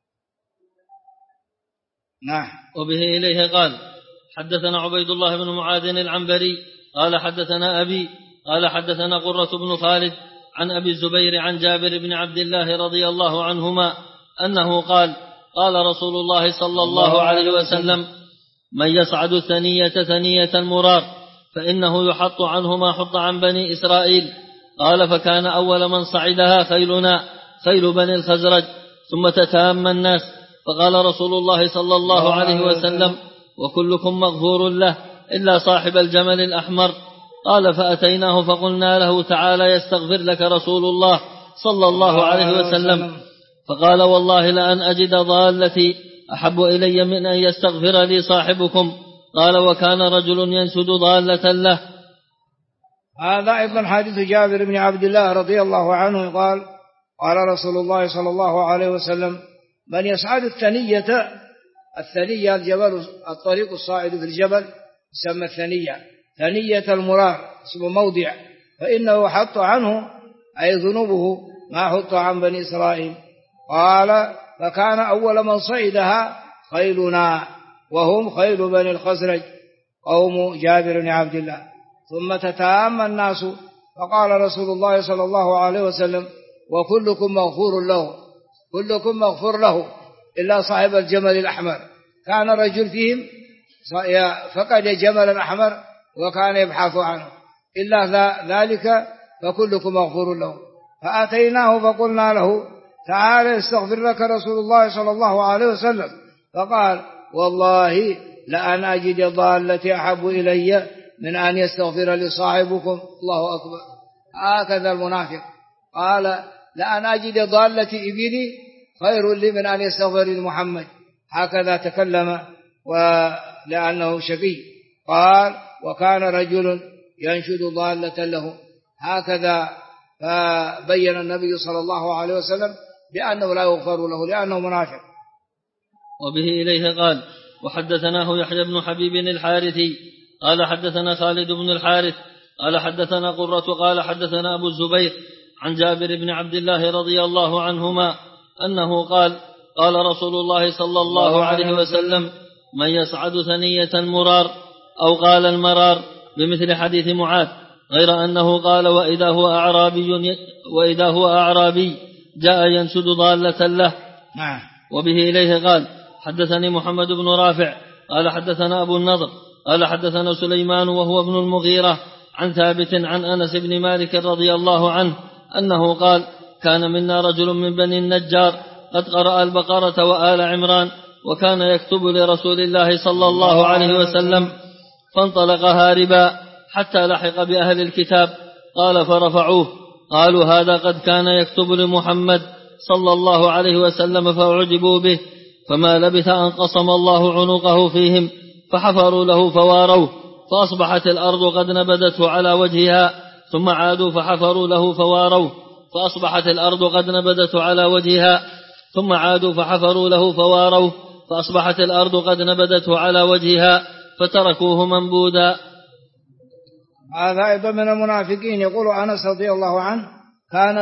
نعم. وبه إليه قال حدثنا عبيد الله بن معاذ العنبري قال حدثنا أبي قال حدثنا قرة بن خالد عن أبي الزبير عن جابر بن عبد الله رضي الله عنهما أنه قال قال رسول الله صلى الله عليه وسلم من يصعد ثنية المرار فإنه يحط عنه ما حط عن بني إسرائيل. قال فكان أول من صعدها خيلنا خيل بني الخزرج ثم تتامى الناس، فقال رسول الله صلى الله عليه وسلم وكلكم مغفور له إلا صاحب الجمل الأحمر. قال فأتيناه فقلنا له تعالى يستغفر لك رسول الله صلى الله عليه وسلم، فقال والله لأن أجد ضالتي أحب إلي من أن يستغفر لي صاحبكم. قال وكان رجل ينشد ضالة له. هذا أيضا حديث جابر بن عبد الله رضي الله عنه قال قال رسول الله صلى الله عليه وسلم من يصعد الثنية الجبل الطريق الصاعد في الجبل يسمى الثنية، ثنية المرار اسم موضع، فإنه حط عنه أي ذنوبه ما حط عن بني إسرائيل. قال فكان أول من صعدها خيلنا وهم خيل بني الخزرج قوم جابر بن عبد الله. ثم تتامى الناس فقال رسول الله صلى الله عليه وسلم وكلكم مغفور له، كلكم مغفور له إلا صاحب الجمل الأحمر. كان رجل فيهم فقد جمل أحمر وكان يبحث عنه، إلا ذلك فكلكم مغفور له. فأتيناه فقلنا له تعالى يستغفر لك رسول الله صلى الله عليه وسلم، فقال والله لأن أجد ضالتي أحب إلي من أن يستغفر لصاحبكم. الله أكبر. هكذا المنافق قال لأن أجد ضالتي إبني خير لي من أن يستغفر لمحمد، هكذا تكلم ولأنه شقي. قال وكان رجل ينشد ضالة له، هكذا فبين النبي صلى الله عليه وسلم بأنه لا يغفر له لأنه منافق. وبه إليه قال وحدثناه يحيى بن حبيب الحارثي قال حدثنا خالد بن الحارث قال حدثنا قرة قال حدثنا أبو الزبير عن جابر بن عبد الله رضي الله عنهما أنه قال قال رسول الله صلى الله عليه وسلم من يصعد ثنية المرار أو قال المرار بمثل حديث معاذ، غير أنه قال وإذا هو أعرابي جاء ينشد ضالة له. وبه إليه قال حدثني محمد بن رافع قال حدثنا أبو النضر قال حدثنا سليمان وهو ابن المغيرة عن ثابت عن أنس بن مالك رضي الله عنه أنه قال كان منا رجل من بني النجار قد قرأ البقرة وآل عمران وكان يكتب لرسول الله صلى الله عليه وسلم، فانطلق هاربا حتى لحق بأهل الكتاب. قال فرفعوه قالوا هذا قد كان يكتب لمحمد صلى الله عليه وسلم، فأعجبوا به، فما لبث أن قصم الله عنقه فيهم، فحفروا له فواروه، فأصبحت الأرض قد نبدته على وجهها، ثم عادوا فحفروا له فواروه، فأصبحت الأرض قد نبدته على وجهها، ثم عادوا فحفروا له فواروه، فأصبحت الأرض قد نبدته على وجهها، فتركوه منبودا. هذا أيضا من المنافقين. يقول أنس رضي الله عنه كان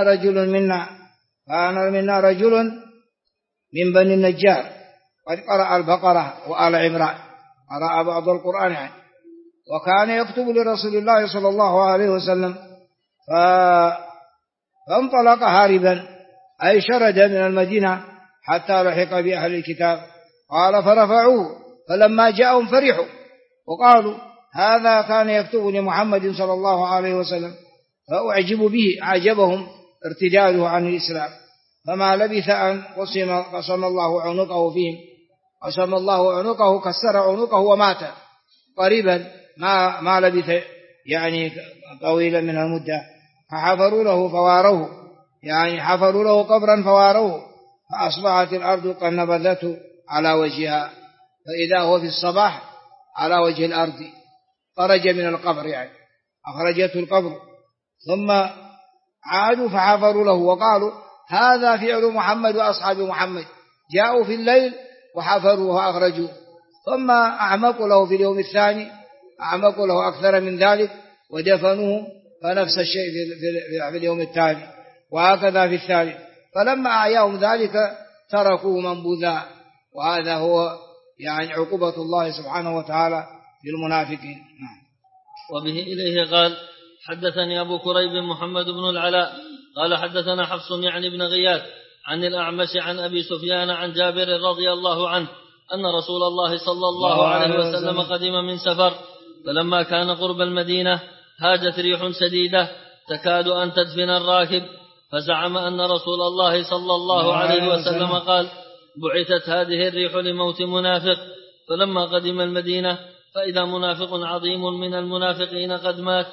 منا رجل من بني النجار قد قرأ البقرة وآل عمران، قرأ بعض القرآن يعني، وكان يكتب لرسول الله صلى الله عليه وسلم، فانطلق هاربا أي شرد من المدينة حتى لحق بأهل الكتاب. قال فرفعوه فلما جاءهم فرحوا وقالوا هذا كان يكتب لمحمد صلى الله عليه وسلم، فأعجبوا به، أعجبهم ارتداده عن الإسلام. فما لبث أن قسم الله عنقه فيهم، قسم الله عنقه، كسر عنقه ومات قريبا، ما لبث يعني طويلا من المدة. فحفروا له فواروه، يعني حفروا له قبرا فواروه، فأصبحت الأرض قد نبذته على وجهها، فإذا هو في الصباح على وجه الأرض، خرج من القبر، يعني أخرجته القبر. ثم عادوا فحفروا له وقالوا هذا فعل محمد وأصحاب محمد، جاءوا في الليل وحفروا وأخرجوا. ثم أعمقوا له في اليوم الثاني، أعمقوا له أكثر من ذلك ودفنوه، فنفس الشيء في اليوم الثاني، وهكذا في الثالث. فلما أعياهم ذلك تركوه منبوذا. وهذا هو يعني عقوبة الله سبحانه وتعالى للمنافقين. وبه إليه قال حدثني أبو كريب محمد بن العلاء قال حدثنا حفص يعني بن غياث عن الأعمش عن أبي سفيان عن جابر رضي الله عنه أن رسول الله صلى الله عليه وسلم قدم من سفر، فلما كان قرب المدينة هاجت ريح شديدة تكاد أن تدفن الراكب، فزعم أن رسول الله صلى الله عليه وسلم قال بعثت هذه الريح لموت منافق. فلما قدم المدينة فإذا منافق عظيم من المنافقين قد مات.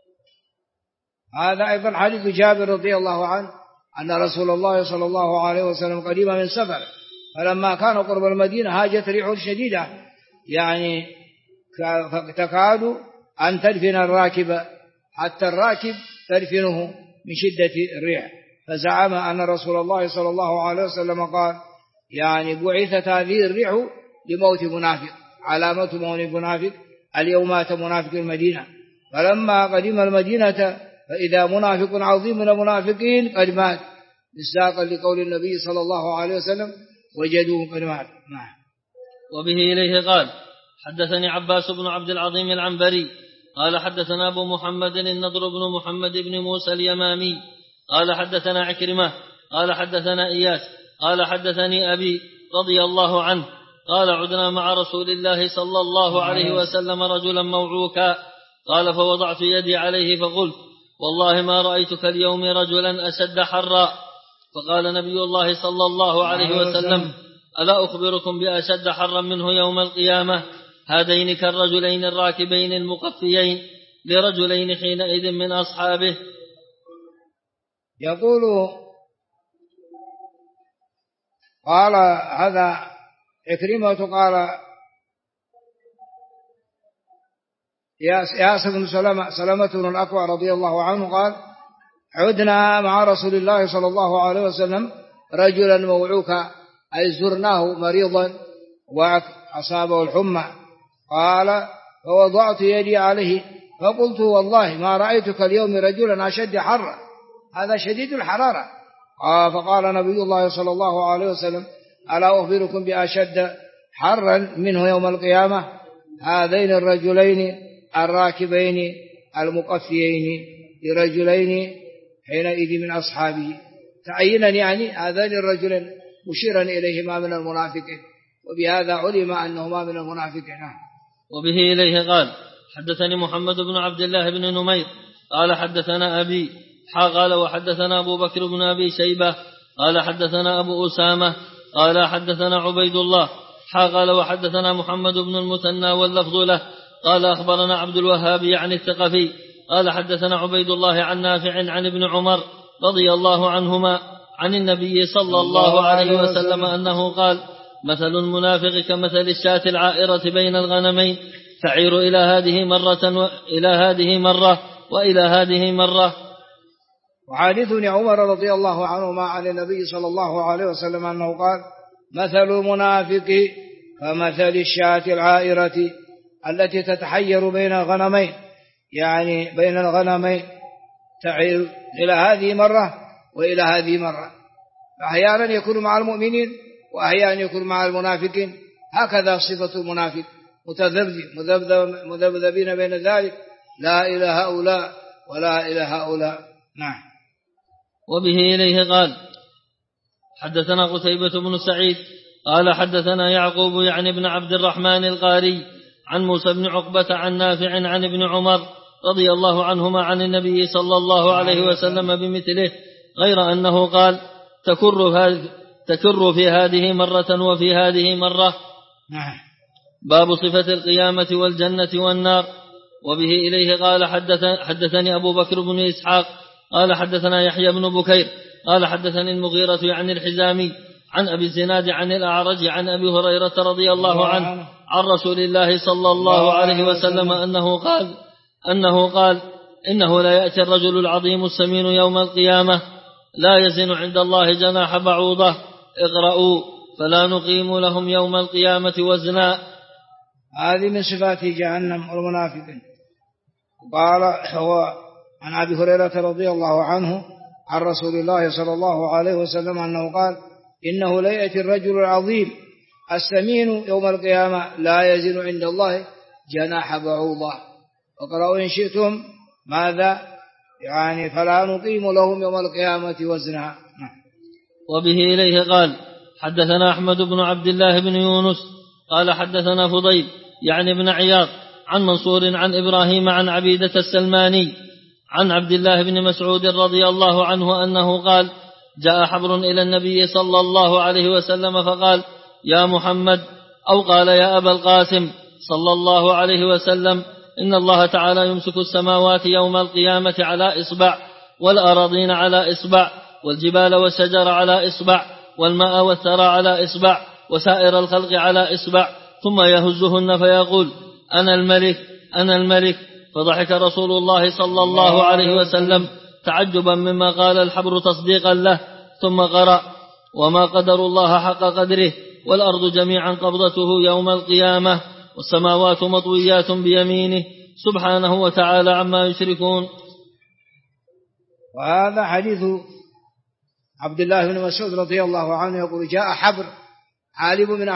هذا أيضا حديث جابر رضي الله عنه أن رسول الله صلى الله عليه وسلم قدم من سفر، فلما كان قرب المدينة هاجت ريح شديدة يعني تكاد أن تدفن الراكب، حتى الراكب تدفنه من شدة الريح. فزعم أن رسول الله صلى الله عليه وسلم قال يعني بعثت هذه الريح لموت منافق، علامة موت منافق اليوم مات منافق المدينة. فلما قدم المدينة فإذا منافق عظيم من المنافقين قد مات، مصداقا لقول النبي صلى الله عليه وسلم وجدوه قد مات. وبه إليه قال حدثني عباس بن عبد العظيم العنبري قال حدثنا أبو محمد النضر بن محمد بن موسى اليمامي قال حدثنا عكرمة قال حدثنا إياس قال حدثني أبي رضي الله عنه قال عدنا مع رسول الله صلى الله عليه وسلم رجلا موعوكا، قال فوضعت يدي عليه فقلت والله ما رأيتك اليوم رجلا أشد حرا. فقال نبي الله صلى الله عليه وسلم ألا أخبركم بأشد حرا منه يوم القيامة؟ هذين كالرجلين الراكبين المقفيين لرجلين حينئذ من أصحابه. يقول قال هذا عكرمة قال ياسر بن سلمة بن الأكوع رضي الله عنه قال عدنا مع رسول الله صلى الله عليه وسلم رجلا موعوكا، أي زرناه مريضا وأصابه الحمى. قال فوضعت يدي عليه فقلت والله ما رأيتك اليوم رجلا أشد حرا، هذا شديد الحرارة. فقال نبي الله صلى الله عليه وسلم ألا أخبركم بأشد حرا منه يوم القيامة؟ هذين الرجلين الراكبين المقفيين لرجلين حينئذ من أصحابه، تعينا يعني هذين الرجلين مشيرا إليهما من المنافقين، وبهذا علم أنهما من المنافقين. وبه إليه قال حدثني محمد بن عبد الله بن نمير قال حدثنا أبي قال وحدثنا أبو بكر بن أبي شيبة قال حدثنا أبو أسامة قال حدثنا عبيد الله قال وحدثنا محمد بن المثنى واللفظ له قال أخبرنا عبد الوهاب يعني الثقفي قال حدثنا عبيد الله عن نافع عن ابن عمر رضي الله عنهما عن النبي صلى الله عليه وسلم أنه قال مثل المنافق كمثل الشاة العائرة بين الغنمين تعير إلى هذه مرة وإلى هذه مرة وإلى هذه مرة. وحديث عمر رضي الله عنهما عن النبي صلى الله عليه وسلم أنه قال مثل المنافق كمثل الشاة العائرة التي تتحير بين الغنمين، يعني بين الغنمين تعير إلى هذه مرة وإلى هذه مرة، أحيانا يكون مع المؤمنين وأحيانا يكون مع المنافقين. هكذا صفة المنافق مذبذبين بين ذلك، لا إلى هؤلاء ولا إلى هؤلاء. نعم. وبه إليه قال حدثنا قتيبة بن سعيد قال حدثنا يعقوب يعني بن عبد الرحمن القاري عن موسى بن عقبة عن نافع عن ابن عمر رضي الله عنهما عن النبي صلى الله عليه وسلم بمثله، غير أنه قال تكر في هذه مرة وفي هذه مرة. باب صفة القيامة والجنة والنار. وبه إليه قال حدثني أبو بكر بن إسحاق قال حدثنا يحيى بن بكير قال حدثني المغيرة عن الحزامي عن أبي الزناد عن الأعرج عن أبي هريرة رضي الله عنه عن رسول الله صلى الله عليه وسلم أنه قال إنه لا يأتي الرجل العظيم السمين يوم القيامة لا يزن عند الله جناح بعوضة اقرأوا فلا نقيم لهم يوم القيامة وزنا. هذه من صفات جهنم والمنافقين. قال هو عن أبي هريرة رضي الله عنه عن رسول الله صلى الله عليه وسلم أنه قال إنه لا يأتي الرجل العظيم السمين يوم القيامة لا يزن عند الله جناح بعوضة. وقرأوا إن شئتم ماذا يعني فلا نقيم لهم يوم القيامة وزنا. وبه إليه قال حدثنا أحمد بن عبد الله بن يونس قال حدثنا فضيل يعني بن عياض عن منصور عن إبراهيم عن عبيدة السلماني عن عبد الله بن مسعود رضي الله عنه أنه قال جاء حبر إلى النبي صلى الله عليه وسلم فقال يا محمد أو قال يا أبا القاسم صلى الله عليه وسلم إن الله تعالى يمسك السماوات يوم القيامة على إصبع والأراضين على إصبع والجبال والشجر على إصبع والماء والثرى على إصبع وسائر الخلق على إصبع ثم يهزهن فيقول أنا الملك أنا الملك. فضحك رسول الله صلى الله عليه وسلم تعجبا مما قال الحبر تصديقا له ثم قرأ وما قدر الله حق قدره والأرض جميعا قبضته يوم القيامة والسماوات مطويات بيمينه سبحانه وتعالى عما يشركون. وهذا حديث عبد الله بن مسعود رضي الله عنه يقول جاء حبر عالم من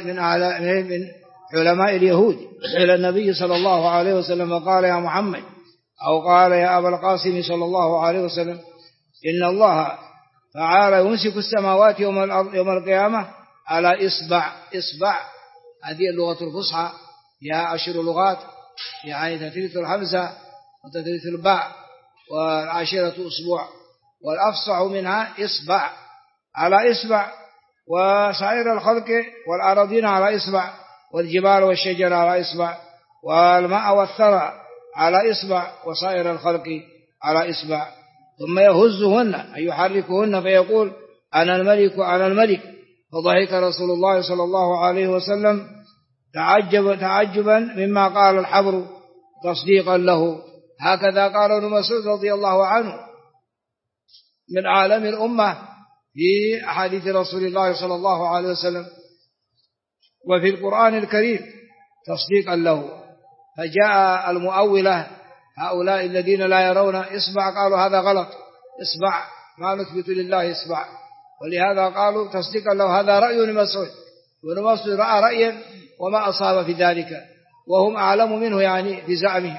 علماء اليهود إلى النبي صلى الله عليه وسلم وقال يا محمد أو قال يا أبا القاسم صلى الله عليه وسلم إن الله تعالى يمسك السماوات يوم القيامة على إصبع. هذه اللغة الفصحى فيها 10 لغات يعني تثليث الحمزة وتثليث الباء والعاشرة أسبوع والأفصح منها إصبع على إصبع وسائر الخلق والأراضين على إصبع والجبال والشجر على إصبع والماء والثرى على إصبع وسائر الخلق على إصبع ثم يهزهن أي يحركهن فيقول أنا الملك أنا الملك. فضحك رسول الله صلى الله عليه وسلم تعجبا مما قال الحبر تصديقا له. هكذا قال ابن مسعود رضي الله عنه من عالم الأمة في أحاديث رسول الله صلى الله عليه وسلم وفي القرآن الكريم تصديقا له. فجاء المؤولة هؤلاء الذين لا يرون إصبع قالوا هذا غلط إصبع ما نثبت لله إصبع ولهذا قالوا تصديقا له. هذا رأي ابن مسعود وابن مسعود رأى رأيا وما أصاب في ذلك وهم أعلم منه يعني في زعمهم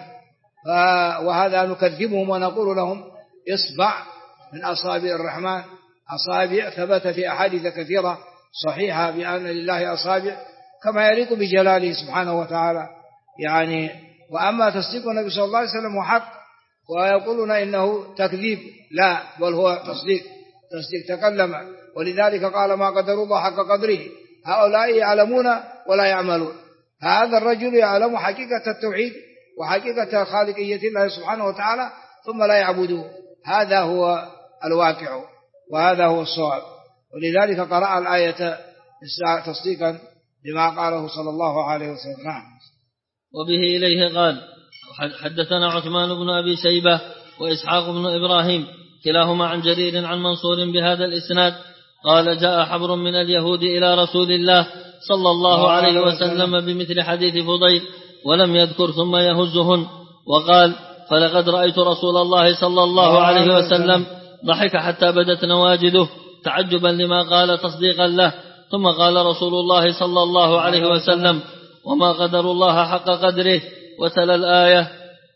وهذا نكذبهم ونقول لهم إصبع من أصابع الرحمن أصابع ثبت في أحاديث كثيرة صحيحة بأن لله أصابع كما يليق بجلاله سبحانه وتعالى يعني. وأما تصديق النبي صلى الله عليه وسلم وحق ويقولون إنه تكذيب لا بل هو تصديق تكلم ولذلك قال ما قدر الله حق قدره. هؤلاء يعلمون ولا يعملون. هذا الرجل يعلم حقيقة التوحيد وحقيقة خالقية الله سبحانه وتعالى ثم لا يعبده. هذا هو الواقع وهذا هو الصواب. ولذلك قرأ الآية تصديقا لما قاله صلى الله عليه وسلم. نعم. وبه إليه قال حدثنا عثمان بن أبي شيبة وإسحاق بن إبراهيم كلاهما عن جرير عن منصور بهذا الإسناد قال جاء حبر من اليهود إلى رسول الله صلى الله عليه وسلم بمثل حديث فضيل ولم يذكر ثم يهزهن وقال فلقد رأيت رسول الله صلى الله عليه وسلم ضحك حتى بدت نواجذه تعجبا لما قال تصديقا له. ثم قال رسول الله صلى الله عليه وسلم وما قدر الله حق قدره وتلا الآية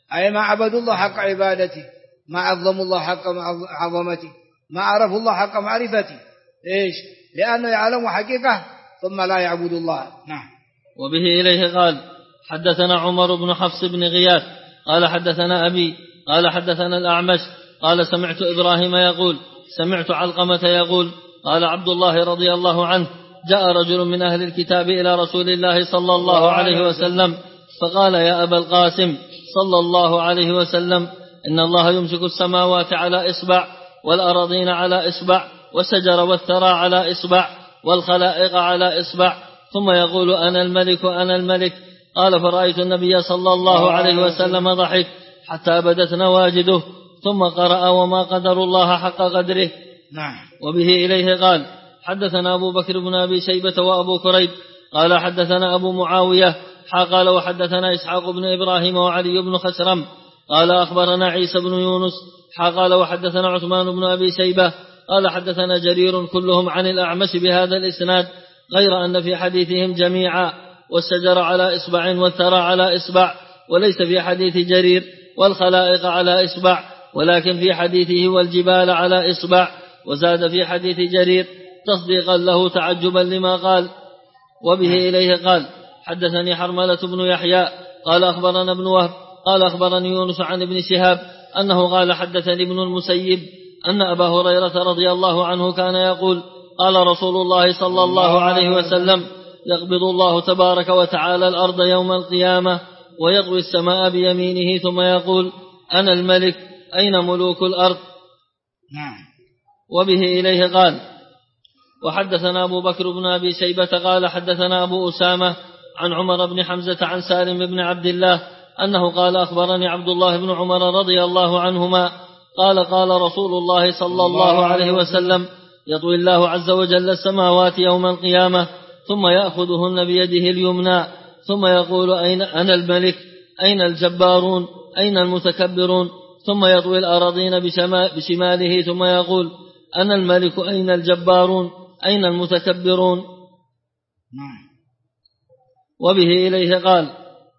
أي ما عبدوا الله حق عبادته، ما عظموا الله حق عظمته، ما عرفوا الله حق معرفته. إيش؟ لأنه يعلم حقيقة ثم لا يعبد الله. نعم. وبه إليه قال حدثنا عمر بن حفص بن غياث قال حدثنا أبي قال حدثنا الأعمش قال سمعت إبراهيم يقول سمعت علقمة يقول قال عبد الله رضي الله عنه جاء رجل من أهل الكتاب إلى رسول الله صلى الله عليه وسلم فقال يا أبا القاسم صلى الله عليه وسلم إن الله يمسك السماوات على إصبع والأراضين على إصبع والشجر والثرى على إصبع والخلائق على إصبع ثم يقول أنا الملك أنا الملك. قال فرأيت النبي صلى الله عليه وسلم ضحك حتى بدت نواجده ثم قرأ وما قدر الله حق قدره. نعم. وبه إليه قال حدثنا أبو بكر بن أبي شيبة وأبو كريب قال حدثنا أبو معاوية قال وحدثنا إسحاق بن إبراهيم وعلي بن خسرم قال أخبرنا عيسى بن يونس قال وحدثنا عثمان بن أبي شيبة قال حدثنا جرير كلهم عن الأعمش بهذا الإسناد غير أن في حديثهم جميعا والشجر على إصبع والثرى على إصبع وليس في حديث جرير والخلائق على إصبع ولكن في حديثه والجبال على إصبع وزاد في حديث جرير تصديقا له تعجبا لما قال. وبه إليه قال حدثني حرملة بن يحيى قال أخبرنا ابن وهب قال أخبرني يونس عن ابن شهاب أنه قال حدثني ابن المسيب أن أبا هريرة رضي الله عنه كان يقول قال رسول الله صلى الله عليه وسلم يقبض الله تبارك وتعالى الأرض يوم القيامة ويطوي السماء بيمينه ثم يقول أنا الملك أين ملوك الأرض. وبه إليه قال وحدثنا أبو بكر بن أبي شيبة قال حدثنا أبو أسامة عن عمر بن حمزة عن سالم بن عبد الله أنه قال أخبرني عبد الله بن عمر رضي الله عنهما قال قال رسول الله صلى الله عليه وسلم يطوي الله عز وجل السماوات يوم القيامة ثم يأخذهن بيده اليمنى ثم يقول أين أنا الملك أين الجبارون أين المتكبرون ثم يطوي الأراضين بشماله ثم يقول أنا الملك أين الجبارون أين المتكبرون. وبه إليه قال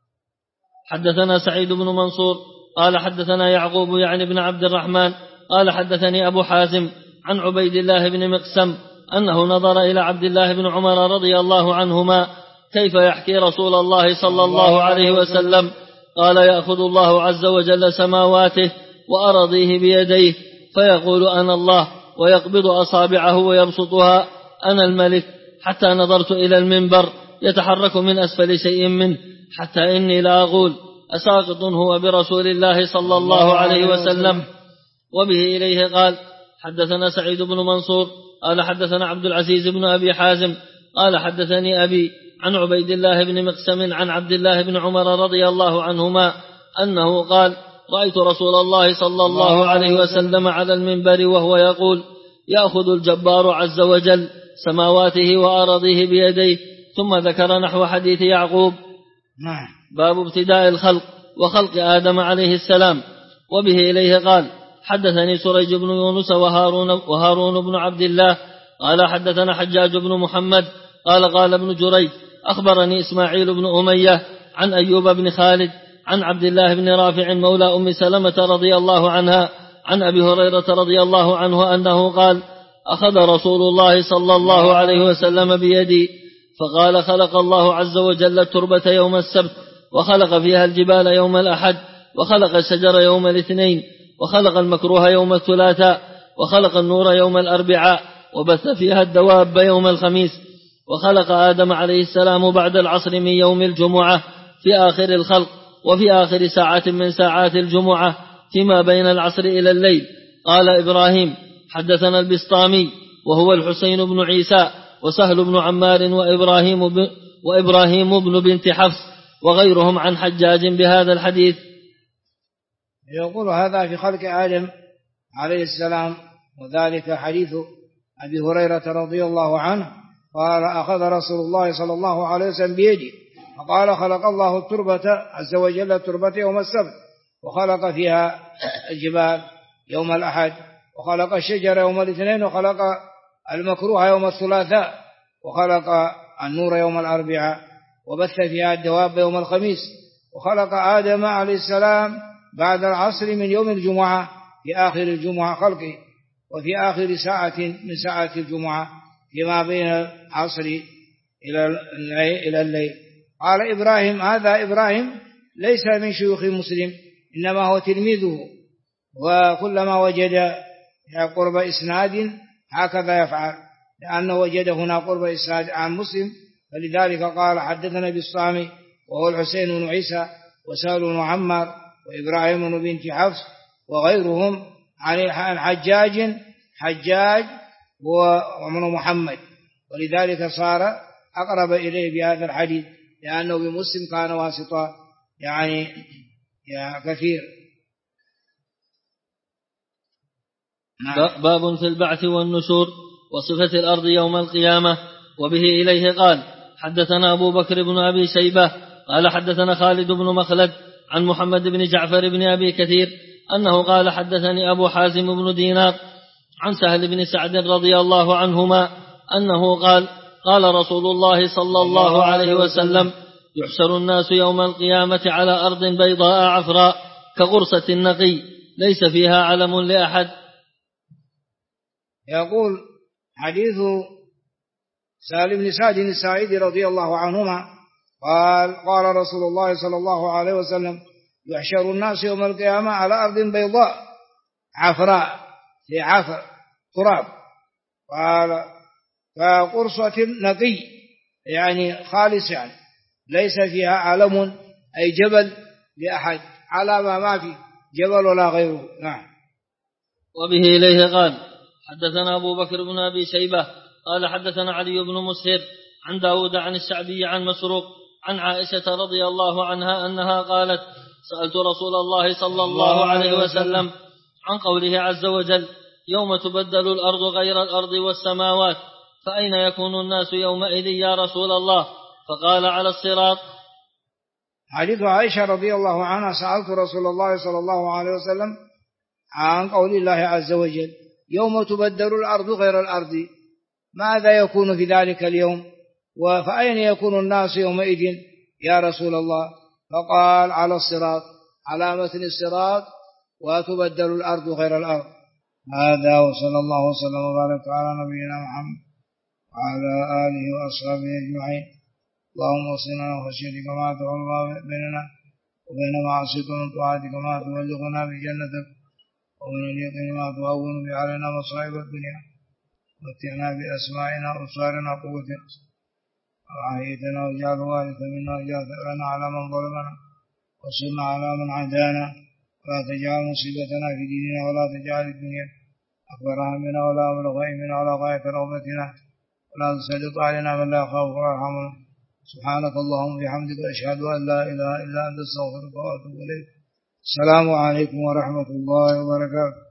حدثنا سعيد بن منصور قال حدثنا يعقوب يعني بن عبد الرحمن قال حدثني أبو حازم عن عبيد الله بن مقسم أنه نظر إلى عبد الله بن عمر رضي الله عنهما كيف يحكي رسول الله صلى الله عليه وسلم قال يأخذ الله عز وجل سماواته وأراضيه بيديه فيقول أنا الله ويقبض أصابعه ويبسطها أنا الملك حتى نظرت إلى المنبر يتحرك من أسفل شيء منه حتى إني لا أقول أساقط هو برسول الله صلى الله عليه وسلم. وبه إليه قال حدثنا سعيد بن منصور قال حدثنا عبد العزيز بن أبي حازم قال حدثني أبي عن عبيد الله بن مقسم عن عبد الله بن عمر رضي الله عنهما أنه قال رأيت رسول الله صلى الله عليه وسلم على المنبر وهو يقول يأخذ الجبار عز وجل سماواته وأراضيه بيديه ثم ذكر نحو حديث يعقوب. باب ابتداء الخلق وخلق آدم عليه السلام. وبه إليه قال حدثني سريج بن يونس وهارون بن عبد الله قال حدثنا حجاج بن محمد قال ابن جريج أخبرني إسماعيل بن أمية عن أيوب بن خالد عن عبد الله بن رافع مولى أم سلمة رضي الله عنها عن أبي هريرة رضي الله عنه أنه قال أخذ رسول الله صلى الله عليه وسلم بيدي فقال خلق الله عز وجل التربة يوم السبت وخلق فيها الجبال يوم الأحد وخلق الشجر يوم الاثنين وخلق المكروه يوم الثلاثاء وخلق النور يوم الأربعاء وبث فيها الدواب يوم الخميس وخلق آدم عليه السلام بعد العصر من يوم الجمعة في آخر الخلق وفي آخر ساعة من ساعات الجمعة فيما بين العصر إلى الليل. قال إبراهيم حدثنا البسطامي وهو الحسين بن عيسى وسهل بن عمار وإبراهيم بن بنت حفص وغيرهم عن حجاج بهذا الحديث. يقول هذا في خلق آدم عليه السلام وذلك حديث أبي هريرة رضي الله عنه قال أخذ رسول الله صلى الله عليه وسلم بيدي فقال خلق الله التربة عز وجل التربة يوم السبت وخلق فيها الجبال يوم الأحد وخلق الشجر يوم الاثنين وخلق المكروه يوم الثلاثاء وخلق النور يوم الأربعاء وبث فيها الدواب يوم الخميس وخلق آدم عليه السلام بعد العصر من يوم الجمعة في آخر الجمعة خلقه، وفي آخر ساعة من ساعة الجمعة فيما بين العصر إلى الليل. قال إبراهيم: هذا إبراهيم ليس من شيوخ مسلم، إنما هو تلميذه، وكلما وجد قرب إسناد هكذا يفعل، لأنه وجد هنا قرب إسناد عن مسلم، فلذلك قال: حدثنا بالصامي وهو الحسين بن عيسى وسهل بن عمار وإبراهيم بن بنت حفص وغيرهم عن حجاج ومن محمد، ولذلك صار أقرب إليه بهذا الحديث، لأنه بمسلم كان واسطة يعني كثير. باب في البعث والنشور وصفة الأرض يوم القيامة. وبه إليه قال: حدثنا أبو بكر بن أبي شيبة قال حدثنا خالد بن مخلد عن محمد بن جعفر بن أبي كثير أنه قال: حدثني أبو حازم بن دينار عن سهل بن سعد رضي الله عنهما أنه قال: قال رسول الله صلى الله عليه وسلم: يحشر الناس يوم القيامة على أرض بيضاء عفراء كغرصة النقي ليس فيها علم لأحد. يقول حديث سهل بن سعد الساعدي رضي الله عنهما قال رسول الله صلى الله عليه وسلم: يحشر الناس يوم القيامة على أرض بيضاء عفراء، في عفر تراب، قال كقرصة نقي، يعني خالص، يعني ليس فيها علم أي جبل لأحد، علامة ما في جبل ولا غيره. نعم. وبه إليه قال: حدثنا أبو بكر بن أبي شيبة قال حدثنا علي بن مسهر عن داود عن الشعبي عن مسروق عن عائشة رضي الله عنها أنها قالت: سألت رسول الله صلى الله عليه وسلم عن قوله عز وجل: يوم تبدل الأرض غير الأرض والسماوات، فأين يكون الناس يومئذ يا رسول الله؟ فقال: على الصراط. حديث عائشة رضي الله عنها: سألت رسول الله صلى الله عليه وسلم عن قول الله عز وجل: يوم تبدل الأرض غير الأرض، ماذا يكون في ذلك اليوم؟ فأين يكون الناس يومئذ يا رسول الله؟ فقال: على الصراط، على متن الصراط، وتبدل الأرض غير الأرض. هذا، وصلى الله وسلم وبارك على نبينا محمد وعلى آله وأصحابه أجمعين. اللهم وصلنا وخشيتك ما تحول بيننا وبين معاصيك ومن طاعتك ما تبلغنا بجنتك ومن اليقين ما تهون به علينا مصائب الدنيا، ومتعنا بأسماعنا وأبصارنا وقوتنا وأحييتنا واجعل وارثا منا واجعل ثأرنا على من ظلمنا وانصرنا على من عادانا، ولا تجعل مصيبتنا في ديننا ولا تجعل الدنيا أكبر همنا ولا مبلغ علمنا ولا غاية رغبتنا ولا تسلط علينا من لا يخافك ولا يرحمنا. سبحانك اللهم وبحمدك أشهد أن لا إله إلا أنت أستغفرك وأتوب إليك. السلام عليكم ورحمة الله وبركاته.